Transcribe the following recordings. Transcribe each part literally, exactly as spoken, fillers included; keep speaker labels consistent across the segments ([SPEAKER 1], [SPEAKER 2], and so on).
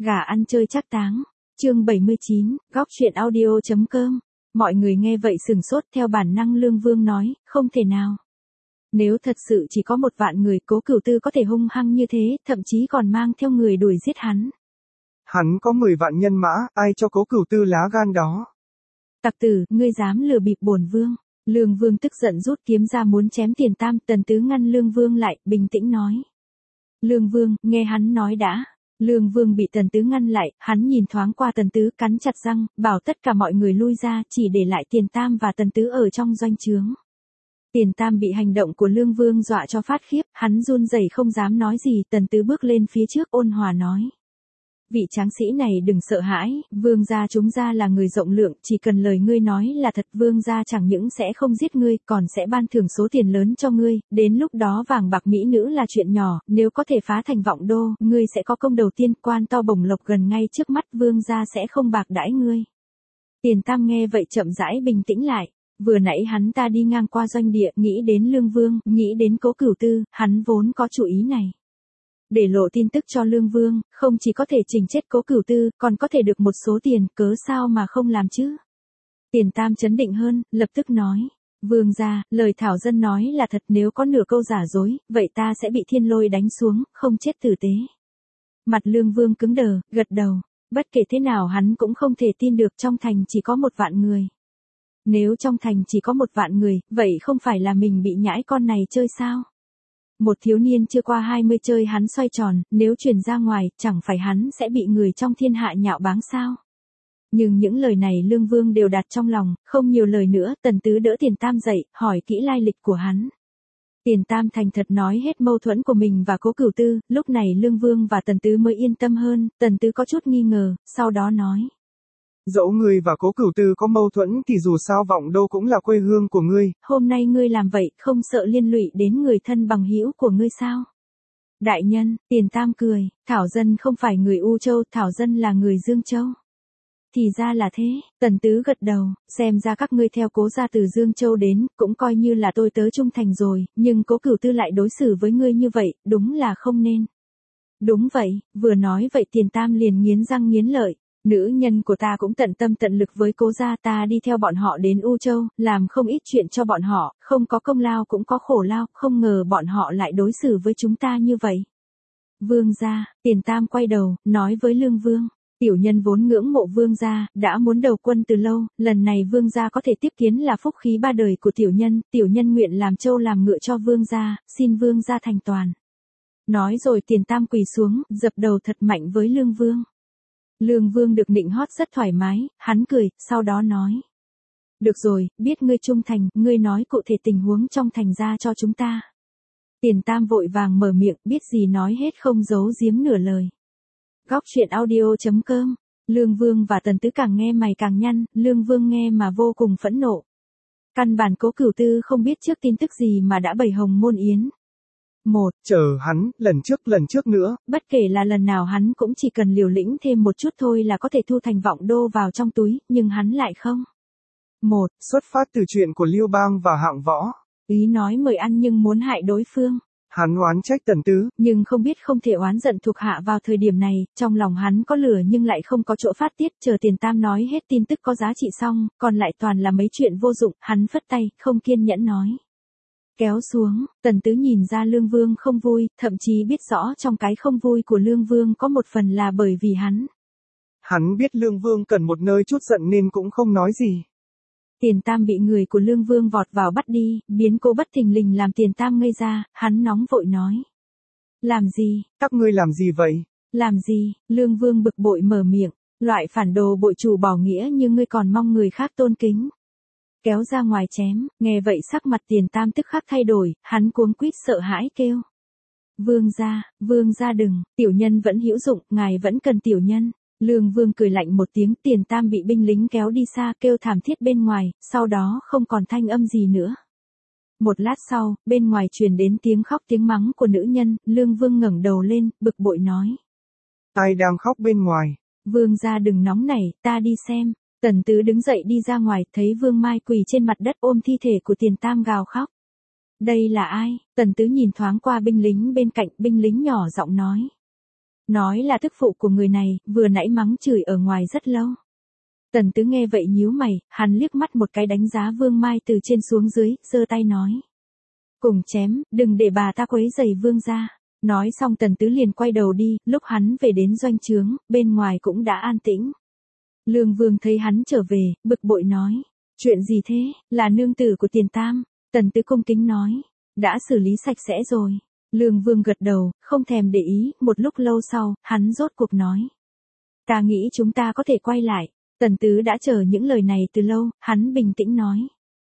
[SPEAKER 1] Gà ăn chơi trác táng. Chương bảy mươi chín, góc truyện audio chấm com. Mọi người nghe vậy sừng sốt, theo bản năng Lương Vương nói, không thể nào. Nếu thật sự chỉ có một vạn người, Cố Cửu Tư có thể hung hăng như thế, thậm chí còn mang theo người đuổi giết hắn.
[SPEAKER 2] Hắn có mười vạn nhân mã, ai cho Cố Cửu Tư lá gan đó?
[SPEAKER 1] Tặc tử, ngươi dám lừa bịp bổn vương. Lương Vương tức giận rút kiếm ra muốn chém Tiền Tam, Tần Tứ ngăn Lương Vương lại, bình tĩnh nói. Lương Vương, nghe hắn nói đã. Lương Vương bị Tần Tứ ngăn lại, hắn nhìn thoáng qua Tần Tứ, cắn chặt răng, bảo tất cả mọi người lui ra, chỉ để lại Tiền Tam và Tần Tứ ở trong doanh trướng. Tiền Tam bị hành động của Lương Vương dọa cho phát khiếp, hắn run rẩy không dám nói gì. Tần Tứ bước lên phía trước ôn hòa nói. Vị tráng sĩ này đừng sợ hãi, vương gia chúng ta là người rộng lượng, chỉ cần lời ngươi nói là thật, vương gia chẳng những sẽ không giết ngươi, còn sẽ ban thưởng số tiền lớn cho ngươi, đến lúc đó vàng bạc mỹ nữ là chuyện nhỏ, nếu có thể phá thành vọng đô, ngươi sẽ có công đầu tiên, quan to bổng lộc gần ngay trước mắt, vương gia sẽ không bạc đãi ngươi. Tiền Tam nghe vậy chậm rãi bình tĩnh lại. Vừa nãy hắn ta đi ngang qua doanh địa, nghĩ đến Lương Vương, nghĩ đến Cố Cửu Tư, hắn vốn có chủ ý này. Để lộ tin tức cho Lương Vương, không chỉ có thể chỉnh chết Cố Cửu Tư, còn có thể được một số tiền, cớ sao mà không làm chứ? Tiền Tam chấn định hơn, lập tức nói. Vương gia, lời thảo dân nói là thật, nếu có nửa câu giả dối, vậy ta sẽ bị thiên lôi đánh xuống, không chết tử tế. Mặt Lương Vương cứng đờ, gật đầu. Bất kể thế nào hắn cũng không thể tin được trong thành chỉ có một vạn người. Nếu trong thành chỉ có một vạn người, vậy không phải là mình bị nhãi con này chơi sao? Một thiếu niên chưa qua hai mươi chơi hắn xoay tròn, nếu truyền ra ngoài, chẳng phải hắn sẽ bị người trong thiên hạ nhạo báng sao? Nhưng những lời này Lương Vương đều đặt trong lòng, không nhiều lời nữa. Tần Tứ đỡ Tiền Tam dậy, hỏi kỹ lai lịch của hắn. Tiền Tam thành thật nói hết mâu thuẫn của mình và Cố Cửu Tư, lúc này Lương Vương và Tần Tứ mới yên tâm hơn. Tần Tứ có chút nghi ngờ, sau đó nói.
[SPEAKER 2] Dẫu ngươi và Cố Cửu Tư có mâu thuẫn thì dù sao Vọng Đô cũng là quê hương của ngươi. Hôm
[SPEAKER 1] nay ngươi làm vậy, không sợ liên lụy đến người thân bằng hữu của ngươi sao? Đại nhân, Tiền Tam cười, Thảo Dân không phải người U Châu, Thảo Dân là người Dương Châu. Thì ra là thế, Tần Tứ gật đầu, xem ra các ngươi theo Cố gia từ Dương Châu đến, cũng coi như là tôi tớ trung thành rồi, nhưng Cố Cửu Tư lại đối xử với ngươi như vậy, đúng là không nên. Đúng vậy, vừa nói vậy Tiền Tam liền nghiến răng nghiến lợi. Nữ nhân của ta cũng tận tâm tận lực với Cố gia, ta đi theo bọn họ đến U Châu, làm không ít chuyện cho bọn họ, không có công lao cũng có khổ lao, không ngờ bọn họ lại đối xử với chúng ta như vậy. Vương gia, Tiền Tam quay đầu, nói với Lương Vương, tiểu nhân vốn ngưỡng mộ vương gia, đã muốn đầu quân từ lâu, lần này vương gia có thể tiếp kiến là phúc khí ba đời của tiểu nhân, tiểu nhân nguyện làm trâu làm ngựa cho vương gia, xin vương gia thành toàn. Nói rồi Tiền Tam quỳ xuống, dập đầu thật mạnh với Lương Vương. Lương Vương được nịnh hót rất thoải mái, hắn cười, sau đó nói. Được rồi, biết ngươi trung thành, ngươi nói cụ thể tình huống trong thành ra cho chúng ta. Tiền Tam vội vàng mở miệng, biết gì nói hết không giấu giếm nửa lời. Góc truyện audio chấm com. Lương Vương và Tần Tứ càng nghe mày càng nhăn, Lương Vương nghe mà vô cùng phẫn nộ. Căn bản Cố Cửu Tư không biết trước tin tức gì mà đã bày hồng môn yến. Một,
[SPEAKER 2] chờ hắn, lần trước lần trước nữa.
[SPEAKER 1] Bất kể là lần nào hắn cũng chỉ cần liều lĩnh thêm một chút thôi là có thể thu thành Vọng Đô vào trong túi, nhưng hắn lại không. Một,
[SPEAKER 2] xuất phát từ chuyện của Lưu Bang và Hạng Võ.
[SPEAKER 1] Ý nói mời ăn nhưng muốn hại đối phương.
[SPEAKER 2] Hắn oán trách Tần Tứ,
[SPEAKER 1] nhưng không biết không thể oán giận thuộc hạ vào thời điểm này, trong lòng hắn có lửa nhưng lại không có chỗ phát tiết, chờ Tiền Tam nói hết tin tức có giá trị xong, còn lại toàn là mấy chuyện vô dụng, hắn phất tay, không kiên nhẫn nói. Kéo xuống, Tần Tứ nhìn ra Lương Vương không vui, thậm chí biết rõ trong cái không vui của Lương Vương có một phần là bởi vì hắn.
[SPEAKER 2] Hắn biết Lương Vương cần một nơi chút giận nên cũng không nói gì.
[SPEAKER 1] Tiền Tam bị người của Lương Vương vọt vào bắt đi, biến cố bất thình lình làm Tiền Tam ngây ra, hắn nóng vội nói. Làm gì?
[SPEAKER 2] Các ngươi làm gì vậy?
[SPEAKER 1] Làm gì? Lương Vương bực bội mở miệng, loại phản đồ bội chủ bỏ nghĩa như ngươi còn mong người khác tôn kính. Kéo ra ngoài chém, nghe vậy sắc mặt Tiền Tam tức khắc thay đổi, hắn cuống quýt sợ hãi kêu. Vương gia, vương gia đừng, tiểu nhân vẫn hữu dụng, ngài vẫn cần tiểu nhân. Lương Vương cười lạnh một tiếng, Tiền Tam bị binh lính kéo đi xa, kêu thảm thiết bên ngoài, sau đó không còn thanh âm gì nữa. Một lát sau, bên ngoài truyền đến tiếng khóc tiếng mắng của nữ nhân, Lương Vương ngẩng đầu lên, bực bội nói.
[SPEAKER 2] Ai đang khóc bên ngoài?
[SPEAKER 1] Vương gia đừng nóng nảy, ta đi xem. Tần Tứ đứng dậy đi ra ngoài, thấy Vương Mai quỳ trên mặt đất ôm thi thể của Tiền Tam gào khóc. Đây là ai? Tần Tứ nhìn thoáng qua binh lính bên cạnh, binh lính nhỏ giọng nói. Nói là tức phụ của người này, vừa nãy mắng chửi ở ngoài rất lâu. Tần Tứ nghe vậy nhíu mày, hắn liếc mắt một cái đánh giá Vương Mai từ trên xuống dưới, giơ tay nói. Cùng chém, đừng để bà ta quấy rầy Vương gia. Nói xong Tần Tứ liền quay đầu đi, lúc hắn về đến doanh trướng, bên ngoài cũng đã an tĩnh. Lương Vương thấy hắn trở về, bực bội nói. Chuyện gì thế, là nương tử của Tiền Tam. Tần Tứ cung kính nói. Đã xử lý sạch sẽ rồi. Lương Vương gật đầu, không thèm để ý, một lúc lâu sau, hắn rốt cuộc nói. Ta nghĩ chúng ta có thể quay lại. Tần Tứ đã chờ những lời này từ lâu, hắn bình tĩnh nói.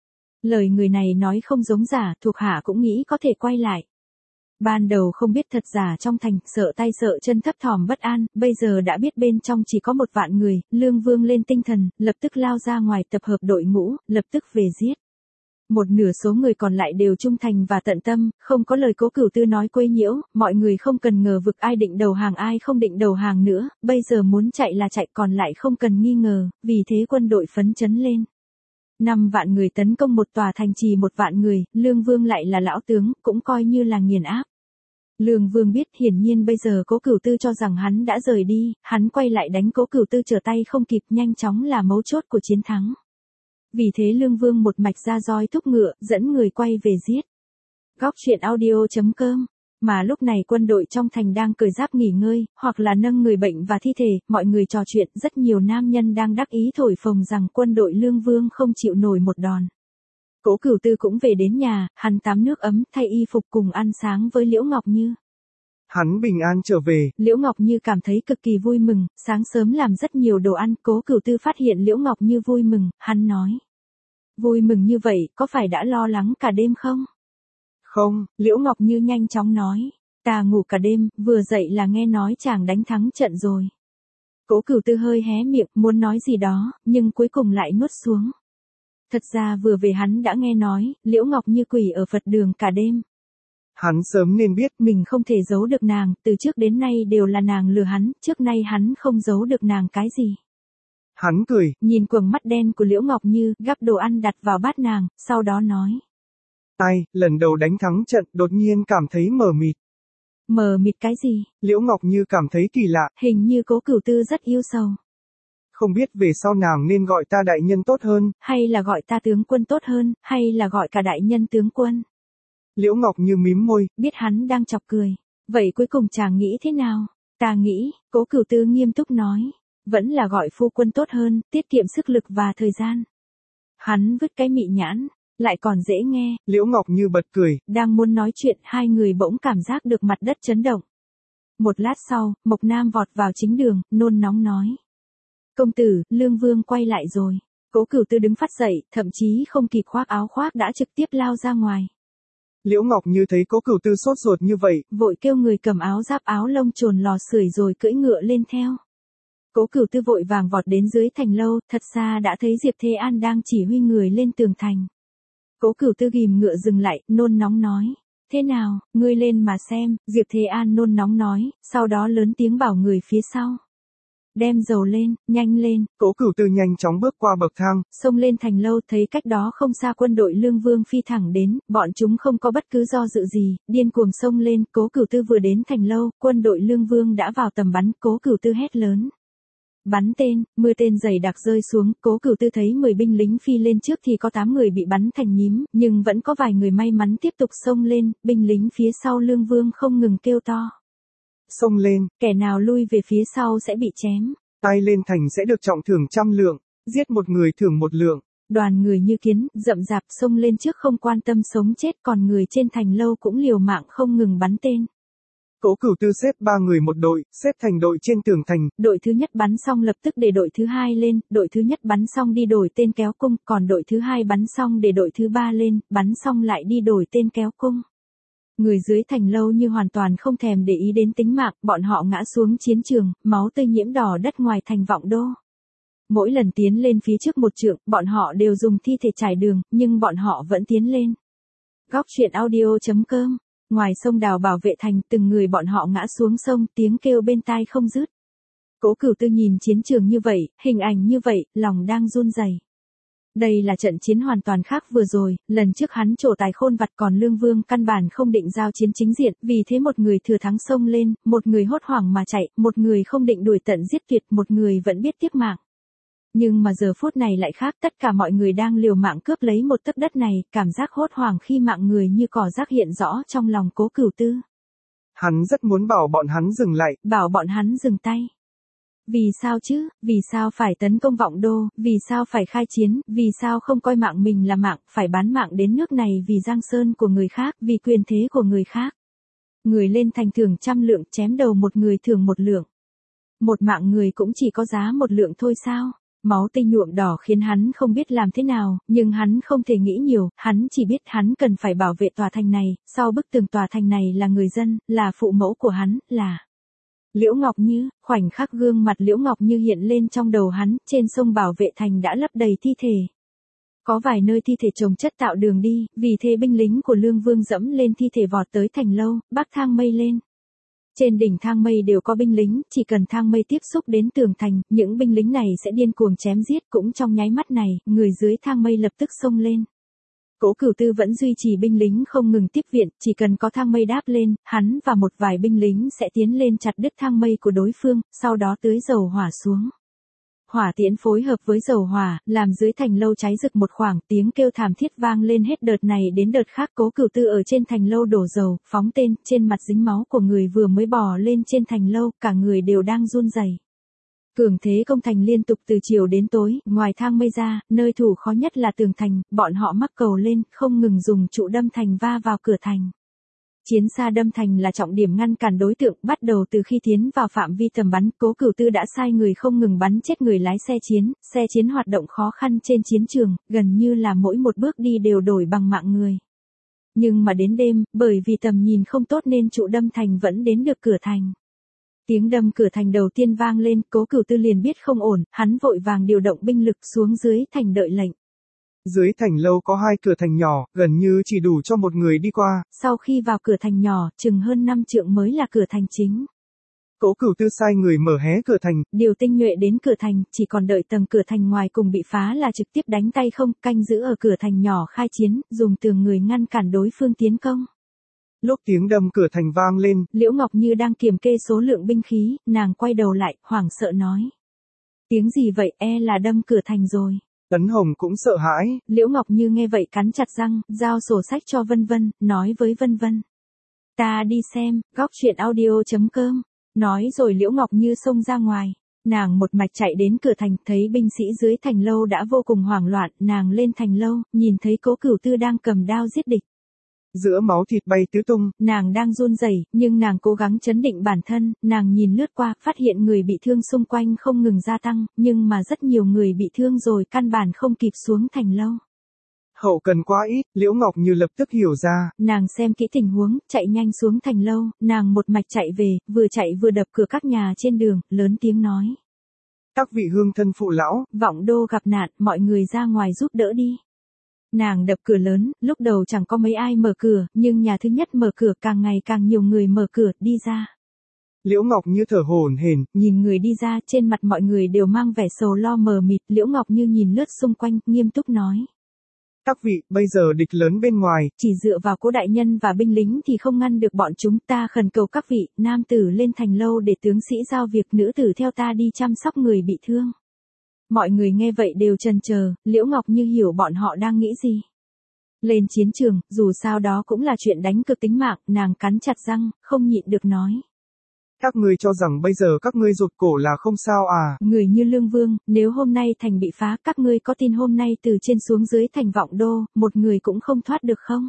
[SPEAKER 1] Lời người này nói không giống giả, thuộc hạ cũng nghĩ có thể quay lại. Ban đầu không biết thật giả trong thành, sợ tay sợ chân thấp thỏm bất an, bây giờ đã biết bên trong chỉ có một vạn người, Lương Vương lên tinh thần, lập tức lao ra ngoài tập hợp đội ngũ, lập tức về giết. Một nửa số người còn lại đều trung thành và tận tâm, không có lời Cố Cửu Tư nói quấy nhiễu, mọi người không cần ngờ vực ai định đầu hàng ai không định đầu hàng nữa, bây giờ muốn chạy là chạy còn lại không cần nghi ngờ, vì thế quân đội phấn chấn lên. Năm vạn người tấn công một tòa thành trì một vạn người, Lương Vương lại là lão tướng, cũng coi như là nghiền áp. Lương Vương biết hiển nhiên bây giờ Cố Cửu Tư cho rằng hắn đã rời đi, hắn quay lại đánh Cố Cửu Tư trở tay không kịp, nhanh chóng là mấu chốt của chiến thắng. Vì thế Lương Vương một mạch ra roi thúc ngựa, dẫn người quay về giết. Góc truyện audio chấm com. Mà lúc này quân đội trong thành đang cởi giáp nghỉ ngơi, hoặc là nâng người bệnh và thi thể, mọi người trò chuyện, rất nhiều nam nhân đang đắc ý thổi phồng rằng quân đội Lương Vương không chịu nổi một đòn. Cố Cửu Tư cũng về đến nhà, hắn tắm nước ấm, thay y phục cùng ăn sáng với Liễu Ngọc Như.
[SPEAKER 2] Hắn bình an trở về.
[SPEAKER 1] Liễu Ngọc Như cảm thấy cực kỳ vui mừng, sáng sớm làm rất nhiều đồ ăn, Cố Cửu Tư phát hiện Liễu Ngọc Như vui mừng, hắn nói. Vui mừng như vậy, có phải đã lo lắng cả đêm không?
[SPEAKER 2] Không,
[SPEAKER 1] Liễu Ngọc Như nhanh chóng nói. Ta ngủ cả đêm, vừa dậy là nghe nói chàng đánh thắng trận rồi. Cố Cửu Tư hơi hé miệng, muốn nói gì đó, nhưng cuối cùng lại nuốt xuống. Thật ra vừa về hắn đã nghe nói, Liễu Ngọc Như quỷ ở Phật đường cả đêm.
[SPEAKER 2] Hắn sớm nên biết.
[SPEAKER 1] Mình không thể giấu được nàng, từ trước đến nay đều là nàng lừa hắn, trước nay hắn không giấu được nàng cái gì.
[SPEAKER 2] Hắn cười,
[SPEAKER 1] nhìn quầng mắt đen của Liễu Ngọc Như, gắp đồ ăn đặt vào bát nàng, sau đó nói.
[SPEAKER 2] Tay, lần đầu đánh thắng trận, đột nhiên cảm thấy mờ mịt.
[SPEAKER 1] Mờ mịt cái gì?
[SPEAKER 2] Liễu Ngọc Như cảm thấy kỳ lạ.
[SPEAKER 1] Hình như Cố Cửu Tư rất yêu sầu.
[SPEAKER 2] Không biết về sau nàng nên gọi ta đại nhân tốt hơn,
[SPEAKER 1] hay là gọi ta tướng quân tốt hơn, hay là gọi cả đại nhân tướng quân.
[SPEAKER 2] Liễu Ngọc Như mím môi,
[SPEAKER 1] biết hắn đang chọc cười. Vậy cuối cùng chàng nghĩ thế nào? Ta nghĩ, Cố Cửu Tư nghiêm túc nói. Vẫn là gọi phu quân tốt hơn, tiết kiệm sức lực và thời gian. Hắn vứt cái mị nhãn, lại còn dễ nghe.
[SPEAKER 2] Liễu Ngọc Như bật cười.
[SPEAKER 1] Đang muốn nói chuyện, hai người bỗng cảm giác được mặt đất chấn động. Một lát sau, Mộc Nam vọt vào chính đường, nôn nóng nói. Công tử, Lương Vương quay lại rồi. Cố Cửu Tư đứng phát dậy, thậm chí không kịp khoác áo khoác đã trực tiếp lao ra ngoài.
[SPEAKER 2] Liễu Ngọc Như thấy Cố Cửu Tư sốt ruột như vậy,
[SPEAKER 1] vội kêu người cầm áo giáp áo lông trồn lò sưởi rồi cưỡi ngựa lên theo. Cố Cửu Tư vội vàng vọt đến dưới thành lâu, thật xa đã thấy Diệp Thế An đang chỉ huy người lên tường thành. Cố Cửu Tư ghìm ngựa dừng lại, nôn nóng nói. Thế nào, ngươi lên mà xem, Diệp Thế An nôn nóng nói, sau đó lớn tiếng bảo người phía sau. Đem dầu lên, nhanh lên.
[SPEAKER 2] Cố Cửu Tư nhanh chóng bước qua bậc thang,
[SPEAKER 1] xông lên thành lâu, thấy cách đó không xa quân đội Lương Vương phi thẳng đến, bọn chúng không có bất cứ do dự gì, điên cuồng xông lên, Cố Cửu Tư vừa đến thành lâu, quân đội Lương Vương đã vào tầm bắn, Cố Cửu Tư hét lớn. Bắn tên, mưa tên dày đặc rơi xuống, Cố Cửu Tư thấy mười binh lính phi lên trước thì có tám người bị bắn thành nhím, nhưng vẫn có vài người may mắn tiếp tục xông lên, binh lính phía sau Lương Vương không ngừng kêu to.
[SPEAKER 2] Xông lên,
[SPEAKER 1] kẻ nào lui về phía sau sẽ bị chém.
[SPEAKER 2] tay lên thành sẽ được trọng thưởng trăm lượng, giết một người thưởng một lượng.
[SPEAKER 1] Đoàn người như kiến, rậm rạp xông lên trước không quan tâm sống chết, còn người trên thành lâu cũng liều mạng không ngừng bắn tên.
[SPEAKER 2] Cố Cửu Tư xếp ba người một đội, xếp thành đội trên tường thành.
[SPEAKER 1] Đội thứ nhất bắn xong lập tức để đội thứ hai lên, đội thứ nhất bắn xong đi đổi tên kéo cung, còn đội thứ hai bắn xong để đội thứ ba lên, bắn xong lại đi đổi tên kéo cung. Người dưới thành lâu như hoàn toàn không thèm để ý đến tính mạng, bọn họ ngã xuống chiến trường, máu tươi nhiễm đỏ đất ngoài thành Vọng Đô. Mỗi lần tiến lên phía trước một trượng, bọn họ đều dùng thi thể trải đường, nhưng bọn họ vẫn tiến lên. Góc truyện audio chấm com. Ngoài sông Đào bảo vệ thành, từng người bọn họ ngã xuống sông, tiếng kêu bên tai không dứt. Cố Cửu Tư nhìn chiến trường như vậy, hình ảnh như vậy, lòng đang run rẩy. Đây là trận chiến hoàn toàn khác vừa rồi, lần trước hắn trổ tài khôn vặt còn Lương Vương căn bản không định giao chiến chính diện, vì thế một người thừa thắng xông lên, một người hốt hoảng mà chạy, một người không định đuổi tận giết tuyệt, một người vẫn biết tiếc mạng. Nhưng mà giờ phút này lại khác, tất cả mọi người đang liều mạng cướp lấy một tấc đất này, cảm giác hốt hoảng khi mạng người như cỏ rác hiện rõ trong lòng Cố Cửu Tư.
[SPEAKER 2] Hắn rất muốn bảo bọn hắn dừng lại,
[SPEAKER 1] bảo bọn hắn dừng tay. Vì sao chứ, vì sao phải tấn công Vọng Đô, vì sao phải khai chiến, vì sao không coi mạng mình là mạng, phải bán mạng đến nước này vì giang sơn của người khác, vì quyền thế của người khác. Người lên thành thưởng trăm lượng, chém đầu một người thưởng một lượng. Một mạng người cũng chỉ có giá một lượng thôi sao? Máu tươi nhuộm đỏ khiến hắn không biết làm thế nào, nhưng hắn không thể nghĩ nhiều, hắn chỉ biết hắn cần phải bảo vệ tòa thành này, sau bức tường tòa thành này là người dân, là phụ mẫu của hắn, là Liễu Ngọc Như. Khoảnh khắc gương mặt Liễu Ngọc Như hiện lên trong đầu hắn, trên sông bảo vệ thành đã lấp đầy thi thể. Có vài nơi thi thể chồng chất tạo đường đi, vì thế binh lính của Lương Vương dẫm lên thi thể vọt tới thành lâu, bắc thang mây lên. Trên đỉnh thang mây đều có binh lính, chỉ cần thang mây tiếp xúc đến tường thành, những binh lính này sẽ điên cuồng chém giết, cũng trong nháy mắt này, người dưới thang mây lập tức xông lên. Cố Cửu Tư vẫn duy trì binh lính không ngừng tiếp viện, chỉ cần có thang mây đáp lên, hắn và một vài binh lính sẽ tiến lên chặt đứt thang mây của đối phương, sau đó tưới dầu hỏa xuống. Hỏa tiễn phối hợp với dầu hỏa, làm dưới thành lâu cháy rực một khoảng, tiếng kêu thảm thiết vang lên hết đợt này đến đợt khác. Cố Cửu Tư ở trên thành lâu đổ dầu, phóng tên, trên mặt dính máu của người vừa mới bò lên trên thành lâu, cả người đều đang run rẩy. Cường thế công thành liên tục từ chiều đến tối, ngoài thang mây ra, nơi thủ khó nhất là tường thành, bọn họ mắc cầu lên, không ngừng dùng trụ đâm thành va vào cửa thành. Chiến xa đâm thành là trọng điểm ngăn cản đối tượng, bắt đầu từ khi tiến vào phạm vi tầm bắn, Cố Cửu Tư đã sai người không ngừng bắn chết người lái xe chiến, xe chiến hoạt động khó khăn trên chiến trường, gần như là mỗi một bước đi đều đổi bằng mạng người. Nhưng mà đến đêm, bởi vì tầm nhìn không tốt nên trụ đâm thành vẫn đến được cửa thành. Tiếng đâm cửa thành đầu tiên vang lên, Cố Cửu Tư liền biết không ổn, hắn vội vàng điều động binh lực xuống dưới thành đợi lệnh.
[SPEAKER 2] Dưới thành lâu có hai cửa thành nhỏ, gần như chỉ đủ cho một người đi qua.
[SPEAKER 1] Sau khi vào cửa thành nhỏ, chừng hơn năm trượng mới là cửa thành chính.
[SPEAKER 2] Cố Cửu Tư sai người mở hé cửa thành,
[SPEAKER 1] điều tinh nhuệ đến cửa thành, chỉ còn đợi tầng cửa thành ngoài cùng bị phá là trực tiếp đánh tay không, canh giữ ở cửa thành nhỏ khai chiến, dùng tường người ngăn cản đối phương tiến công.
[SPEAKER 2] Lúc tiếng đâm cửa thành vang lên,
[SPEAKER 1] Liễu Ngọc Như đang kiểm kê số lượng binh khí, nàng quay đầu lại, hoảng sợ nói. Tiếng gì vậy, e là đâm cửa thành rồi.
[SPEAKER 2] Tấn Hồng cũng sợ hãi.
[SPEAKER 1] Liễu Ngọc Như nghe vậy cắn chặt răng, giao sổ sách cho Vân Vân, nói với Vân Vân. Ta đi xem, góc truyện audio chấm com. Nói rồi Liễu Ngọc Như xông ra ngoài. Nàng một mạch chạy đến cửa thành, thấy binh sĩ dưới thành lâu đã vô cùng hoảng loạn, nàng lên thành lâu, nhìn thấy Cố Cửu Tư đang cầm đao giết địch.
[SPEAKER 2] Giữa máu thịt bay tứ tung,
[SPEAKER 1] nàng đang run rẩy, nhưng nàng cố gắng trấn định bản thân, nàng nhìn lướt qua, phát hiện người bị thương xung quanh không ngừng gia tăng, nhưng mà rất nhiều người bị thương rồi căn bản không kịp xuống thành lâu.
[SPEAKER 2] Hậu cần quá ít, Liễu Ngọc Như lập tức hiểu ra.
[SPEAKER 1] Nàng xem kỹ tình huống, chạy nhanh xuống thành lâu, nàng một mạch chạy về, vừa chạy vừa đập cửa các nhà trên đường, lớn tiếng nói.
[SPEAKER 2] Các vị hương thân phụ lão,
[SPEAKER 1] Vọng Đô gặp nạn, mọi người ra ngoài giúp đỡ đi. Nàng đập cửa lớn, lúc đầu chẳng có mấy ai mở cửa, nhưng nhà thứ nhất mở cửa càng ngày càng nhiều người mở cửa, đi ra.
[SPEAKER 2] Liễu Ngọc Như thở hổn hển,
[SPEAKER 1] nhìn người đi ra, trên mặt mọi người đều mang vẻ sầu lo mờ mịt, Liễu Ngọc Như nhìn lướt xung quanh, nghiêm túc nói.
[SPEAKER 2] Các vị, bây giờ địch lớn bên ngoài,
[SPEAKER 1] chỉ dựa vào Cố đại nhân và binh lính thì không ngăn được bọn chúng, ta khẩn cầu các vị, nam tử lên thành lâu để tướng sĩ giao việc, nữ tử theo ta đi chăm sóc người bị thương. Mọi người nghe vậy đều chần chờ, Liễu Ngọc Như hiểu bọn họ đang nghĩ gì. Lên chiến trường, dù sao đó cũng là chuyện đánh cực tính mạng, nàng cắn chặt răng, không nhịn được nói.
[SPEAKER 2] Các ngươi cho rằng bây giờ các ngươi rụt cổ là không sao à?
[SPEAKER 1] Người như Lương Vương, nếu hôm nay thành bị phá, các ngươi có tin hôm nay từ trên xuống dưới thành Vọng Đô, một người cũng không thoát được không?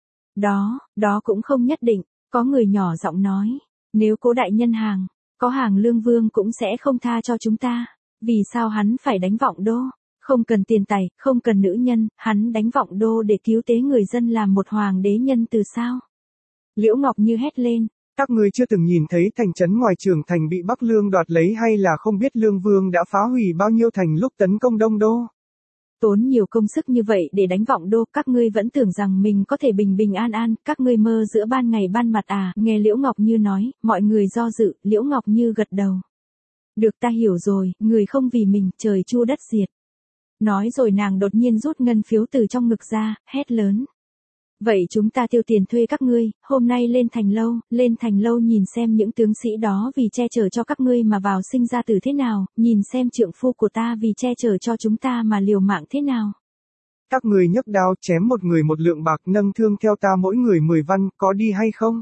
[SPEAKER 1] Đó, đó cũng không nhất định, có người nhỏ giọng nói. Nếu Cố đại nhân hàng, có hàng Lương Vương cũng sẽ không tha cho chúng ta. Vì sao hắn phải đánh Vọng Đô? Không cần tiền tài, không cần nữ nhân, hắn đánh Vọng Đô để cứu tế người dân làm một hoàng đế nhân từ sao? Liễu Ngọc Như hét lên.
[SPEAKER 2] Các ngươi chưa từng nhìn thấy thành trấn ngoài trường thành bị Bắc Lương đoạt lấy hay là không biết Lương Vương đã phá hủy bao nhiêu thành lúc tấn công Đông Đô?
[SPEAKER 1] Tốn nhiều công sức như vậy để đánh Vọng Đô, các ngươi vẫn tưởng rằng mình có thể bình bình an an, các ngươi mơ giữa ban ngày ban mặt à? Nghe Liễu Ngọc Như nói, mọi người do dự, Liễu Ngọc Như gật đầu. Được, ta hiểu rồi, người không vì mình, trời chu đất diệt. Nói rồi nàng đột nhiên rút ngân phiếu từ trong ngực ra, hét lớn. Vậy chúng ta tiêu tiền thuê các ngươi, hôm nay lên thành lâu, lên thành lâu nhìn xem những tướng sĩ đó vì che chở cho các ngươi mà vào sinh ra tử thế nào, nhìn xem trượng phu của ta vì che chở cho chúng ta mà liều mạng thế nào.
[SPEAKER 2] Các ngươi nhấc đao chém một người một lượng bạc nâng thương theo ta mỗi người mười văn, có đi hay không?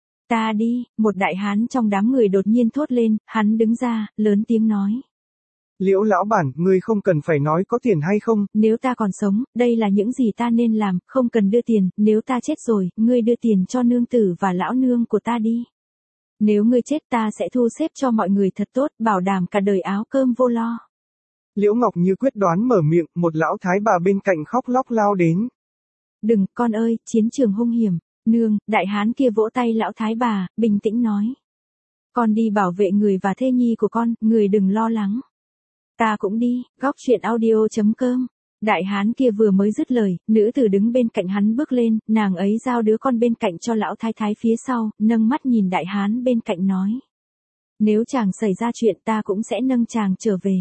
[SPEAKER 1] Ta đi, một đại hán trong đám người đột nhiên thốt lên, hắn đứng ra, lớn tiếng nói.
[SPEAKER 2] Liễu lão bản, ngươi không cần phải nói có tiền hay không.
[SPEAKER 1] Nếu ta còn sống, đây là những gì ta nên làm, không cần đưa tiền, nếu ta chết rồi, ngươi đưa tiền cho nương tử và lão nương của ta đi. Nếu ngươi chết ta sẽ thu xếp cho mọi người thật tốt, bảo đảm cả đời áo cơm vô lo.
[SPEAKER 2] Liễu Ngọc Như quyết đoán mở miệng, một lão thái bà bên cạnh khóc lóc lao đến.
[SPEAKER 1] Đừng, con ơi, chiến trường hung hiểm. Nương, đại hán kia vỗ tay lão thái bà, bình tĩnh nói. Con đi bảo vệ người và thê nhi của con, người đừng lo lắng. Ta cũng đi, góc chuyện audio chấm com. Đại hán kia vừa mới dứt lời, nữ tử đứng bên cạnh hắn bước lên, nàng ấy giao đứa con bên cạnh cho lão thái thái phía sau, nâng mắt nhìn đại hán bên cạnh nói. Nếu chàng xảy ra chuyện ta cũng sẽ nâng chàng trở về.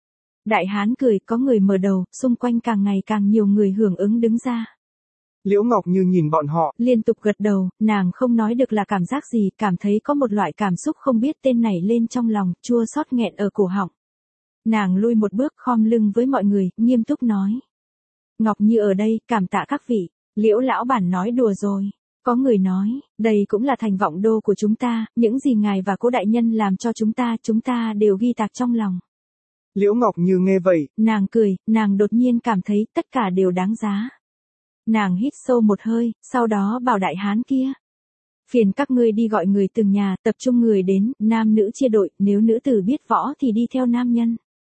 [SPEAKER 1] Đại hán cười, có người mở đầu, xung quanh càng ngày càng nhiều người hưởng ứng đứng ra.
[SPEAKER 2] Liễu Ngọc Như nhìn bọn họ,
[SPEAKER 1] liên tục gật đầu, nàng không nói được là cảm giác gì, cảm thấy có một loại cảm xúc không biết tên nảy lên trong lòng, chua xót nghẹn ở cổ họng. Nàng lui một bước khom lưng với mọi người, nghiêm túc nói. Ngọc Như ở đây, cảm tạ các vị. Liễu lão bản nói đùa rồi. Có người nói, đây cũng là thành vọng đô của chúng ta, những gì ngài và cố đại nhân làm cho chúng ta, chúng ta đều ghi tạc trong lòng.
[SPEAKER 2] Liễu Ngọc Như nghe vậy,
[SPEAKER 1] nàng cười, nàng đột nhiên cảm thấy tất cả đều đáng giá. Nàng hít sâu một hơi, sau đó bảo đại hán kia. Phiền các ngươi đi gọi người từng nhà, tập trung người đến, nam nữ chia đội, nếu nữ tử biết võ thì đi theo nam nhân.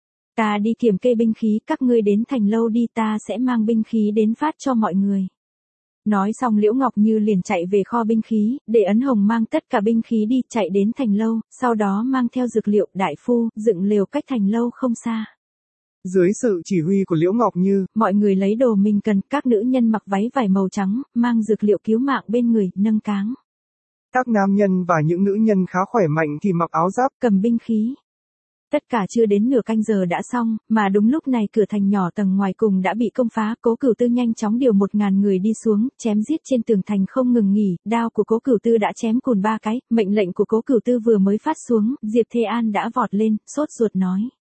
[SPEAKER 1] Ta đi kiểm kê binh khí, các ngươi đến thành lâu đi, ta sẽ mang binh khí đến phát cho mọi người. Nói xong Liễu Ngọc Như liền chạy về kho binh khí, để Ấn Hồng mang tất cả binh khí đi, chạy đến thành lâu, sau đó mang theo dược liệu, đại phu, dựng lều cách thành lâu không xa.
[SPEAKER 2] Dưới sự chỉ huy của Liễu Ngọc Như,
[SPEAKER 1] mọi người lấy đồ mình cần, các nữ nhân mặc váy vải màu trắng, mang dược liệu cứu mạng bên người, nâng cáng.
[SPEAKER 2] Các nam nhân và những nữ nhân khá khỏe mạnh thì mặc áo giáp,
[SPEAKER 1] cầm binh khí. Tất cả chưa đến nửa canh giờ đã xong, mà đúng lúc này cửa thành nhỏ tầng ngoài cùng đã bị công phá, Cố Cửu Tư nhanh chóng điều một ngàn người đi xuống, chém giết trên tường thành không ngừng nghỉ, đao của Cố Cửu Tư đã chém cùn ba cái, mệnh lệnh của Cố Cửu Tư vừa mới phát xuống, Diệp Thê An đã vọt lên, sốt ruột nói.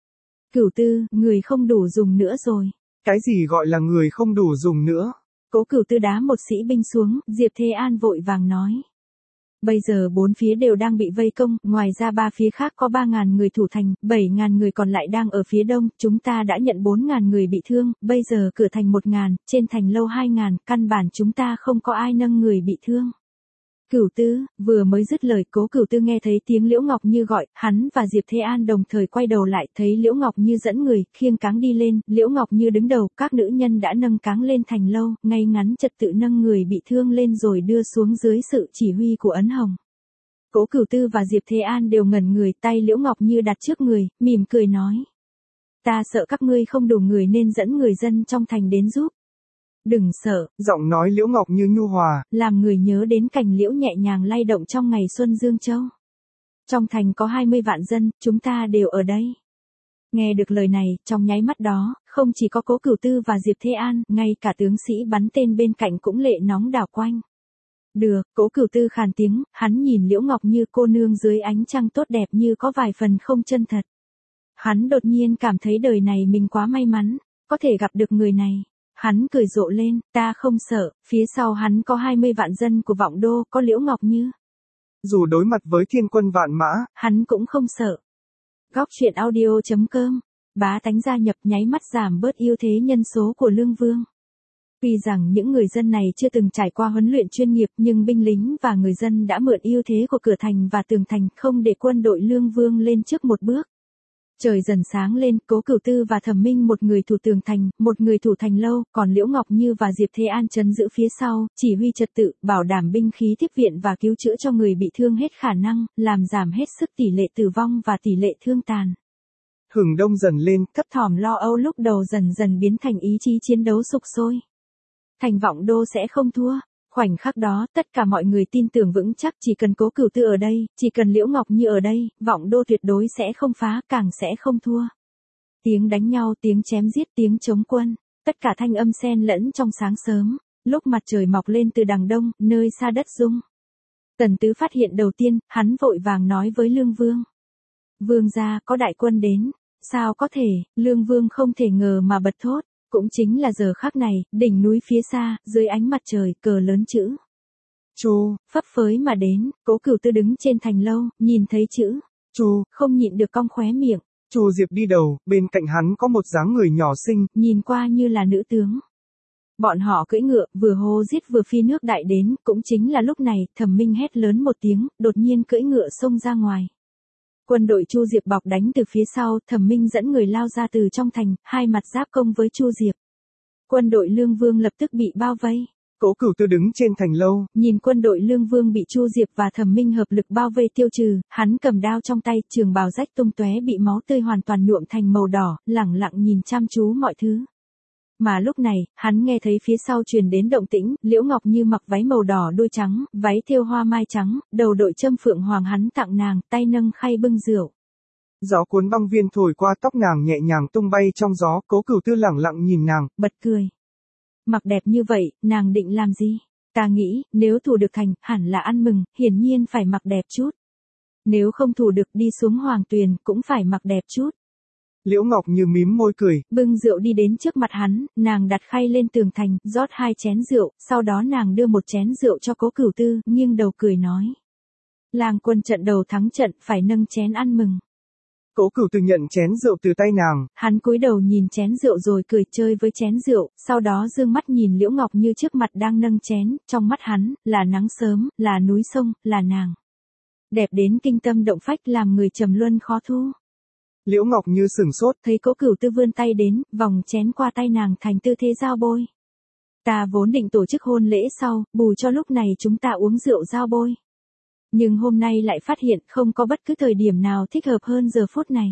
[SPEAKER 1] Cửu Tư, người không đủ dùng nữa rồi.
[SPEAKER 2] Cái gì gọi là người không đủ dùng nữa?
[SPEAKER 1] Cố Cửu Tư đá một sĩ binh xuống, Diệp Thê An vội vàng nói. Bây giờ bốn phía đều đang bị vây công, ngoài ra ba phía khác có ba ngàn người thủ thành, bảy ngàn người còn lại đang ở phía đông, chúng ta đã nhận bốn ngàn người bị thương, bây giờ cửa thành một ngàn, trên thành lâu hai ngàn, căn bản chúng ta không có ai nâng người bị thương. Cửu Tư, vừa mới dứt lời, Cố Cửu Tư nghe thấy tiếng Liễu Ngọc Như gọi, hắn và Diệp Thế An đồng thời quay đầu lại, thấy Liễu Ngọc Như dẫn người, khiêng cáng đi lên, Liễu Ngọc Như đứng đầu, các nữ nhân đã nâng cáng lên thành lâu, ngay ngắn trật tự nâng người bị thương lên rồi đưa xuống dưới sự chỉ huy của Ấn Hồng. Cố Cửu Tư và Diệp Thế An đều ngẩn người, tay Liễu Ngọc Như đặt trước người, mỉm cười nói. Ta sợ các ngươi không đủ người nên dẫn người dân trong thành đến giúp. Đừng sợ,
[SPEAKER 2] giọng nói Liễu Ngọc Như nhu hòa,
[SPEAKER 1] làm người nhớ đến cành liễu nhẹ nhàng lay động trong ngày xuân Dương Châu. Trong thành có hai mươi vạn dân, chúng ta đều ở đây. Nghe được lời này, trong nháy mắt đó, không chỉ có Cố Cửu Tư và Diệp Thế An, ngay cả tướng sĩ bắn tên bên cạnh cũng lệ nóng đảo quanh. Được, Cố Cửu Tư khàn tiếng, hắn nhìn Liễu Ngọc Như cô nương dưới ánh trăng tốt đẹp như có vài phần không chân thật. Hắn đột nhiên cảm thấy đời này mình quá may mắn, có thể gặp được người này. Hắn cười rộ lên, ta không sợ, phía sau hắn có hai mươi vạn dân của Vọng Đô, có Liễu Ngọc Như.
[SPEAKER 2] Dù đối mặt với thiên quân vạn mã,
[SPEAKER 1] hắn cũng không sợ. Góc chuyện audio chấm com, bá tánh gia nhập nháy mắt giảm bớt ưu thế nhân số của Lương Vương. Tuy rằng những người dân này chưa từng trải qua huấn luyện chuyên nghiệp nhưng binh lính và người dân đã mượn ưu thế của cửa thành và tường thành không để quân đội Lương Vương lên trước một bước. Trời dần sáng lên, Cố Cửu Tư và Thẩm Minh một người thủ tường thành, một người thủ thành lâu, còn Liễu Ngọc Như và Diệp Thế An trấn giữ phía sau, chỉ huy trật tự, bảo đảm binh khí tiếp viện và cứu chữa cho người bị thương hết khả năng, làm giảm hết sức tỷ lệ tử vong và tỷ lệ thương tàn.
[SPEAKER 2] Hừng đông dần lên,
[SPEAKER 1] thấp thỏm lo âu lúc đầu dần dần biến thành ý chí chiến đấu sục sôi. Thành Vọng Đô sẽ không thua. Khoảnh khắc đó, tất cả mọi người tin tưởng vững chắc chỉ cần Cố Cửu Tư ở đây, chỉ cần Liễu Ngọc Như ở đây, Vọng Đô tuyệt đối sẽ không phá, càng sẽ không thua. Tiếng đánh nhau, tiếng chém giết, tiếng chống quân, tất cả thanh âm xen lẫn trong sáng sớm, lúc mặt trời mọc lên từ đằng đông, nơi xa đất rung. Tần Tứ phát hiện đầu tiên, hắn vội vàng nói với Lương Vương. Vương gia, có đại quân đến. Sao có thể, Lương Vương không thể ngờ mà bật thốt. Cũng chính là giờ khắc này, đỉnh núi phía xa, dưới ánh mặt trời, cờ lớn chữ Chu, phấp phới mà đến, Cố Cửu Tư đứng trên thành lâu, nhìn thấy chữ Chu, không nhịn được cong khóe miệng.
[SPEAKER 2] Chu Diệp đi đầu, bên cạnh hắn có một dáng người nhỏ xinh,
[SPEAKER 1] nhìn qua như là nữ tướng. Bọn họ cưỡi ngựa, vừa hô giết vừa phi nước đại đến, cũng chính là lúc này, Thẩm Minh hét lớn một tiếng, đột nhiên cưỡi ngựa xông ra ngoài. Quân đội Chu Diệp bọc đánh từ phía sau, Thẩm Minh dẫn người lao ra từ trong thành, hai mặt giáp công với Chu Diệp. Quân đội Lương Vương lập tức bị bao vây.
[SPEAKER 2] Cố Cửu Tư đứng trên thành lâu,
[SPEAKER 1] nhìn quân đội Lương Vương bị Chu Diệp và Thẩm Minh hợp lực bao vây tiêu trừ, hắn cầm đao trong tay, trường bào rách tung tóe bị máu tươi hoàn toàn nhuộm thành màu đỏ, lẳng lặng nhìn chăm chú mọi thứ. Mà lúc này, hắn nghe thấy phía sau truyền đến động tĩnh, Liễu Ngọc Như mặc váy màu đỏ đôi trắng, váy thêu hoa mai trắng, đầu đội châm phượng hoàng hắn tặng nàng, tay nâng khay bưng rượu.
[SPEAKER 2] Gió cuốn băng viên thổi qua tóc nàng nhẹ nhàng tung bay trong gió, Cố Cửu Tư lẳng lặng nhìn nàng,
[SPEAKER 1] bật cười. Mặc đẹp như vậy, nàng định làm gì? Ta nghĩ, nếu thủ được thành, hẳn là ăn mừng, hiển nhiên phải mặc đẹp chút. Nếu không thủ được đi xuống hoàng tuyền, cũng phải mặc đẹp chút.
[SPEAKER 2] Liễu Ngọc Như mím môi cười,
[SPEAKER 1] bưng rượu đi đến trước mặt hắn, nàng đặt khay lên tường thành, rót hai chén rượu, sau đó nàng đưa một chén rượu cho Cố Cửu Tư, nghiêng đầu cười nói. Lang quân trận đầu thắng trận, phải nâng chén ăn mừng.
[SPEAKER 2] Cố Cửu Tư nhận chén rượu từ tay nàng.
[SPEAKER 1] Hắn cúi đầu nhìn chén rượu rồi cười chơi với chén rượu, sau đó dương mắt nhìn Liễu Ngọc Như trước mặt đang nâng chén, trong mắt hắn, là nắng sớm, là núi sông, là nàng. Đẹp đến kinh tâm động phách làm người trầm luân khó thu.
[SPEAKER 2] Liễu Ngọc Như sửng sốt,
[SPEAKER 1] thấy Cố Cửu Tư vươn tay đến, vòng chén qua tay nàng thành tư thế giao bôi. Ta vốn định tổ chức hôn lễ sau, bù cho lúc này chúng ta uống rượu giao bôi. Nhưng hôm nay lại phát hiện không có bất cứ thời điểm nào thích hợp hơn giờ phút này.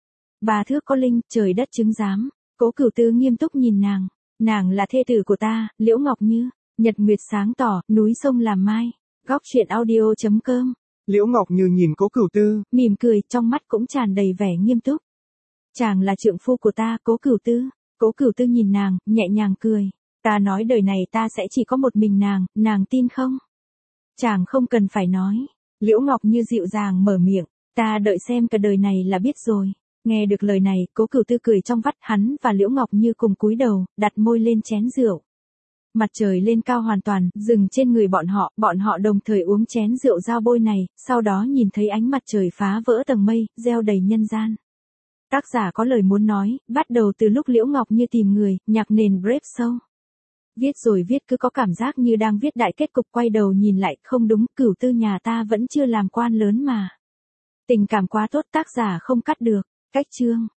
[SPEAKER 1] Bà thước có linh, trời đất chứng giám. Cố Cửu Tư nghiêm túc nhìn nàng. Nàng là thê tử của ta, Liễu Ngọc Như. Nhật nguyệt sáng tỏ, núi sông làm mai. Góc truyện audio chấm com.
[SPEAKER 2] Liễu Ngọc Như nhìn Cố Cửu Tư,
[SPEAKER 1] mỉm cười, trong mắt cũng tràn đầy vẻ nghiêm túc. Chàng là trượng phu của ta, Cố Cửu Tư. Cố Cửu Tư nhìn nàng, nhẹ nhàng cười. Ta nói đời này ta sẽ chỉ có một mình nàng, nàng tin không? Chàng không cần phải nói. Liễu Ngọc Như dịu dàng mở miệng. Ta đợi xem cả đời này là biết rồi. Nghe được lời này, Cố Cửu Tư cười trong vắt, hắn và Liễu Ngọc Như cùng cúi đầu, đặt môi lên chén rượu. Mặt trời lên cao hoàn toàn, dừng trên người bọn họ, bọn họ đồng thời uống chén rượu giao bôi này, sau đó nhìn thấy ánh mặt trời phá vỡ tầng mây, gieo đầy nhân gian. Tác giả có lời muốn nói, bắt đầu từ lúc Liễu Ngọc Như tìm người, nhạc nền Brave Soul. Viết rồi viết cứ có cảm giác như đang viết đại kết cục, quay đầu nhìn lại, không đúng, Cửu Tư nhà ta vẫn chưa làm quan lớn mà. Tình cảm quá tốt, tác giả không cắt được. Cách chương